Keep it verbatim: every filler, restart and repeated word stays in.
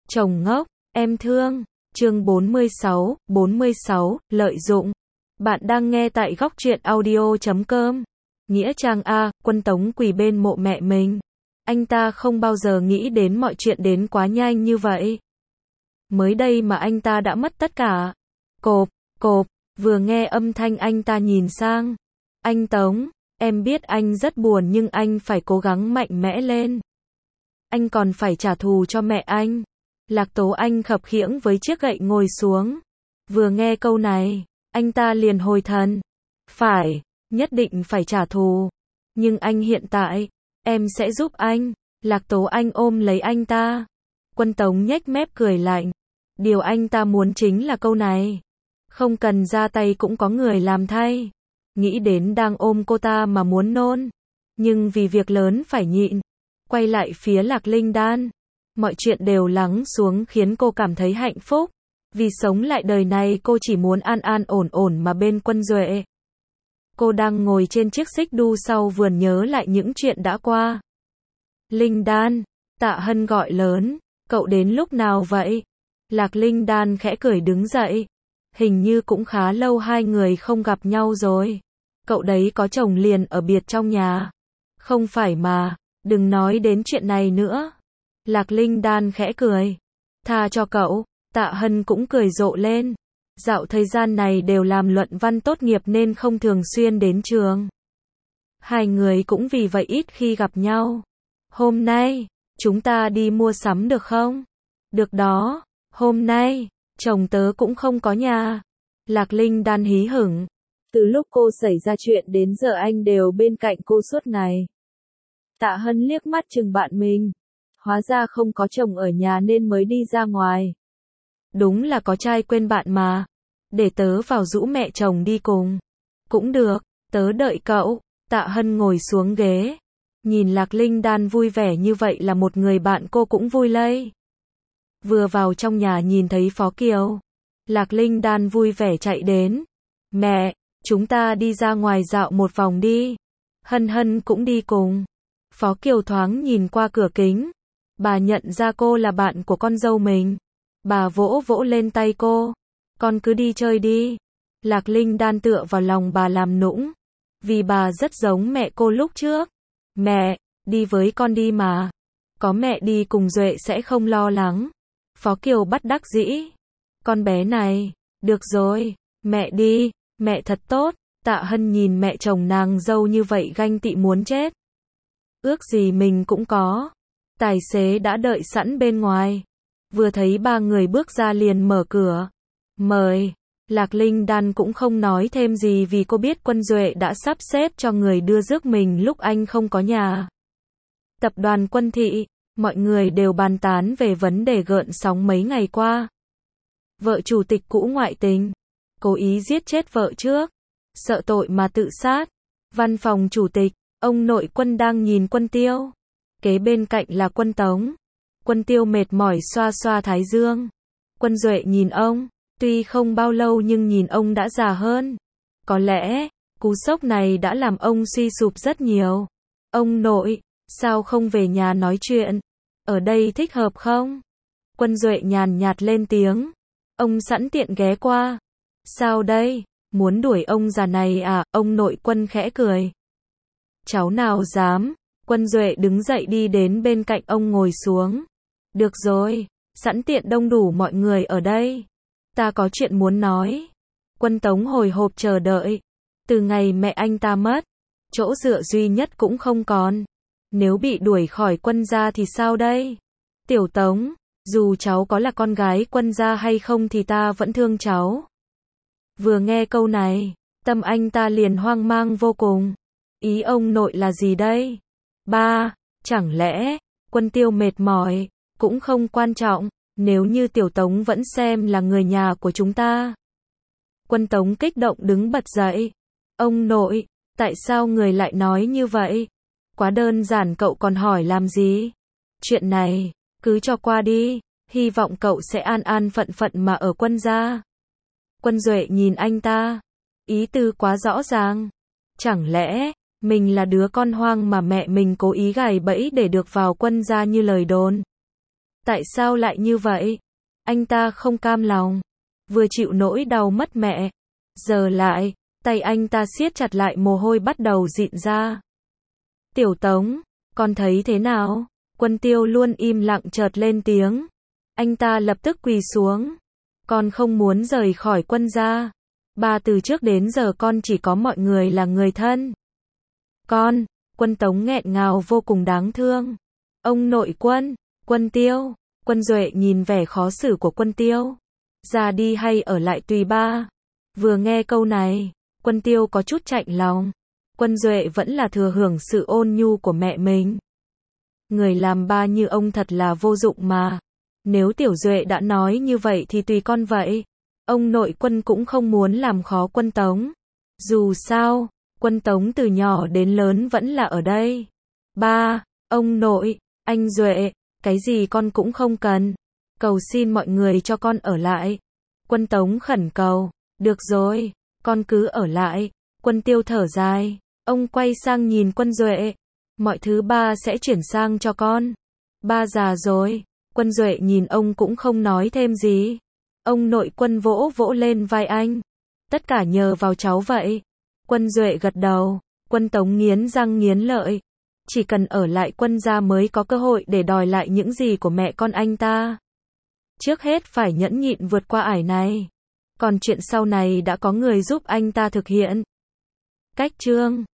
Chồng ngốc, em thương. Chương bốn mươi sáu, bốn mươi sáu, lợi dụng. Bạn đang nghe tại góc truyện audio chấm com. Nghĩa trang A, Quân Tống quỳ bên mộ mẹ mình. Anh ta không bao giờ nghĩ đến mọi chuyện đến quá nhanh như vậy. Mới đây mà anh ta đã mất tất cả. Cộp, cộp, vừa nghe âm thanh anh ta nhìn sang. Anh Tống, em biết anh rất buồn nhưng anh phải cố gắng mạnh mẽ lên. Anh còn phải trả thù cho mẹ anh. Lạc Tố Anh khập khiễng với chiếc gậy ngồi xuống. Vừa nghe câu này, anh ta liền hồi thần. Phải, nhất định phải trả thù. Nhưng anh hiện tại, em sẽ giúp anh. Lạc Tố Anh ôm lấy anh ta. Quân Tống nhếch mép cười lạnh. Điều anh ta muốn chính là câu này. Không cần ra tay cũng có người làm thay. Nghĩ đến đang ôm cô ta mà muốn nôn. Nhưng vì việc lớn phải nhịn. Quay lại phía Lạc Linh Đan. Mọi chuyện đều lắng xuống khiến cô cảm thấy hạnh phúc. Vì sống lại đời này cô chỉ muốn an an ổn ổn mà bên Quân Duệ. Cô đang ngồi trên chiếc xích đu sau vườn nhớ lại những chuyện đã qua. Linh Đan, Tạ Hân gọi lớn, cậu đến lúc nào vậy? Lạc Linh Đan khẽ cười đứng dậy. Hình như cũng khá lâu hai người không gặp nhau rồi. Cậu đấy có chồng liền ở biệt trong nhà. Không phải mà, đừng nói đến chuyện này nữa. Lạc Linh Đan khẽ cười. Tha cho cậu. Tạ Hân cũng cười rộ lên. Dạo thời gian này đều làm luận văn tốt nghiệp nên không thường xuyên đến trường. Hai người cũng vì vậy ít khi gặp nhau. Hôm nay, chúng ta đi mua sắm được không? Được đó, hôm nay, chồng tớ cũng không có nhà. Lạc Linh Đan hí hửng. Từ lúc cô xảy ra chuyện đến giờ anh đều bên cạnh cô suốt ngày. Tạ Hân liếc mắt chừng bạn mình. Hóa ra không có chồng ở nhà nên mới đi ra ngoài. Đúng là có trai quên bạn mà. Để tớ vào rũ mẹ chồng đi cùng. Cũng được, tớ đợi cậu. Tạ Hân ngồi xuống ghế. Nhìn Lạc Linh Đan vui vẻ như vậy là một người bạn cô cũng vui lây. Vừa vào trong nhà nhìn thấy Phó Kiều. Lạc Linh Đan vui vẻ chạy đến. Mẹ, chúng ta đi ra ngoài dạo một vòng đi. Hân Hân cũng đi cùng. Phó Kiều thoáng nhìn qua cửa kính. Bà nhận ra cô là bạn của con dâu mình. Bà vỗ vỗ lên tay cô. Con cứ đi chơi đi. Lạc Linh Đan tựa vào lòng bà làm nũng. Vì bà rất giống mẹ cô lúc trước. Mẹ, đi với con đi mà. Có mẹ đi cùng Duệ sẽ không lo lắng. Phó Kiều bất đắc dĩ. Con bé này, được rồi, mẹ đi, mẹ thật tốt. Tạ Hân nhìn mẹ chồng nàng dâu như vậy ganh tị muốn chết. Ước gì mình cũng có. Tài xế đã đợi sẵn bên ngoài. Vừa thấy ba người bước ra liền mở cửa. Mời. Lạc Linh Đan cũng không nói thêm gì vì cô biết Quân Duệ đã sắp xếp cho người đưa rước mình lúc anh không có nhà. Tập đoàn Quân Thị, mọi người đều bàn tán về vấn đề gợn sóng mấy ngày qua. Vợ chủ tịch cũ ngoại tình. Cố ý giết chết vợ trước. Sợ tội mà tự sát. Văn phòng chủ tịch, ông nội Quân đang nhìn Quân Tiêu. Kế bên cạnh là Quân Tống. Quân Tiêu mệt mỏi xoa xoa thái dương. Quân Duệ nhìn ông, tuy không bao lâu nhưng nhìn ông đã già hơn. Có lẽ, cú sốc này đã làm ông suy sụp rất nhiều. Ông nội, sao không về nhà nói chuyện? Ở đây thích hợp không? Quân Duệ nhàn nhạt lên tiếng. Ông sẵn tiện ghé qua. Sao đây? Muốn đuổi ông già này à? Ông nội Quân khẽ cười. Cháu nào dám? Quân Duệ đứng dậy đi đến bên cạnh ông ngồi xuống. Được rồi, sẵn tiện đông đủ mọi người ở đây. Ta có chuyện muốn nói. Quân Tống hồi hộp chờ đợi. Từ ngày mẹ anh ta mất, chỗ dựa duy nhất cũng không còn. Nếu bị đuổi khỏi Quân gia thì sao đây? Tiểu Tống, dù cháu có là con gái Quân gia hay không thì ta vẫn thương cháu. Vừa nghe câu này, tâm anh ta liền hoang mang vô cùng. Ý ông nội là gì đây? Ba, chẳng lẽ, Quân Tiêu mệt mỏi, cũng không quan trọng, nếu như Tiểu Tống vẫn xem là người nhà của chúng ta. Quân Tống kích động đứng bật dậy. Ông nội, tại sao người lại nói như vậy? Quá đơn giản, cậu còn hỏi làm gì? Chuyện này, cứ cho qua đi, hy vọng cậu sẽ an an phận phận mà ở Quân gia. Quân Duệ nhìn anh ta, ý tư quá rõ ràng. Chẳng lẽ, mình là đứa con hoang mà mẹ mình cố ý gài bẫy để được vào Quân gia như lời đồn? Tại sao lại như vậy? Anh ta không cam lòng. Vừa chịu nỗi đau mất mẹ. Giờ lại, tay anh ta siết chặt lại, mồ hôi bắt đầu dịn ra. Tiểu Tống, con thấy thế nào? Quân Tiêu luôn im lặng chợt lên tiếng. Anh ta lập tức quỳ xuống. Con không muốn rời khỏi Quân gia. Ba, từ trước đến giờ con chỉ có mọi người là người thân. Con, Quân Tống nghẹn ngào vô cùng đáng thương. Ông nội Quân, Quân Tiêu, Quân Duệ nhìn vẻ khó xử của Quân Tiêu. Ra đi hay ở lại tùy ba. Vừa nghe câu này, Quân Tiêu có chút chạnh lòng. Quân Duệ vẫn là thừa hưởng sự ôn nhu của mẹ mình. Người làm ba như ông thật là vô dụng mà. Nếu Tiểu Duệ đã nói như vậy thì tùy con vậy. Ông nội Quân cũng không muốn làm khó Quân Tống. Dù sao, Quân Tống từ nhỏ đến lớn vẫn là ở đây. Ba, ông nội, anh Duệ, cái gì con cũng không cần. Cầu xin mọi người cho con ở lại. Quân Tống khẩn cầu. Được rồi, con cứ ở lại. Quân Tiêu thở dài. Ông quay sang nhìn Quân Duệ. Mọi thứ ba sẽ chuyển sang cho con. Ba già rồi. Quân Duệ nhìn ông cũng không nói thêm gì. Ông nội Quân vỗ vỗ lên vai anh. Tất cả nhờ vào cháu vậy. Quân Duệ gật đầu. Quân Tống nghiến răng nghiến lợi. Chỉ cần ở lại Quân gia mới có cơ hội để đòi lại những gì của mẹ con anh ta. Trước hết phải nhẫn nhịn vượt qua ải này. Còn chuyện sau này đã có người giúp anh ta thực hiện. Cách chương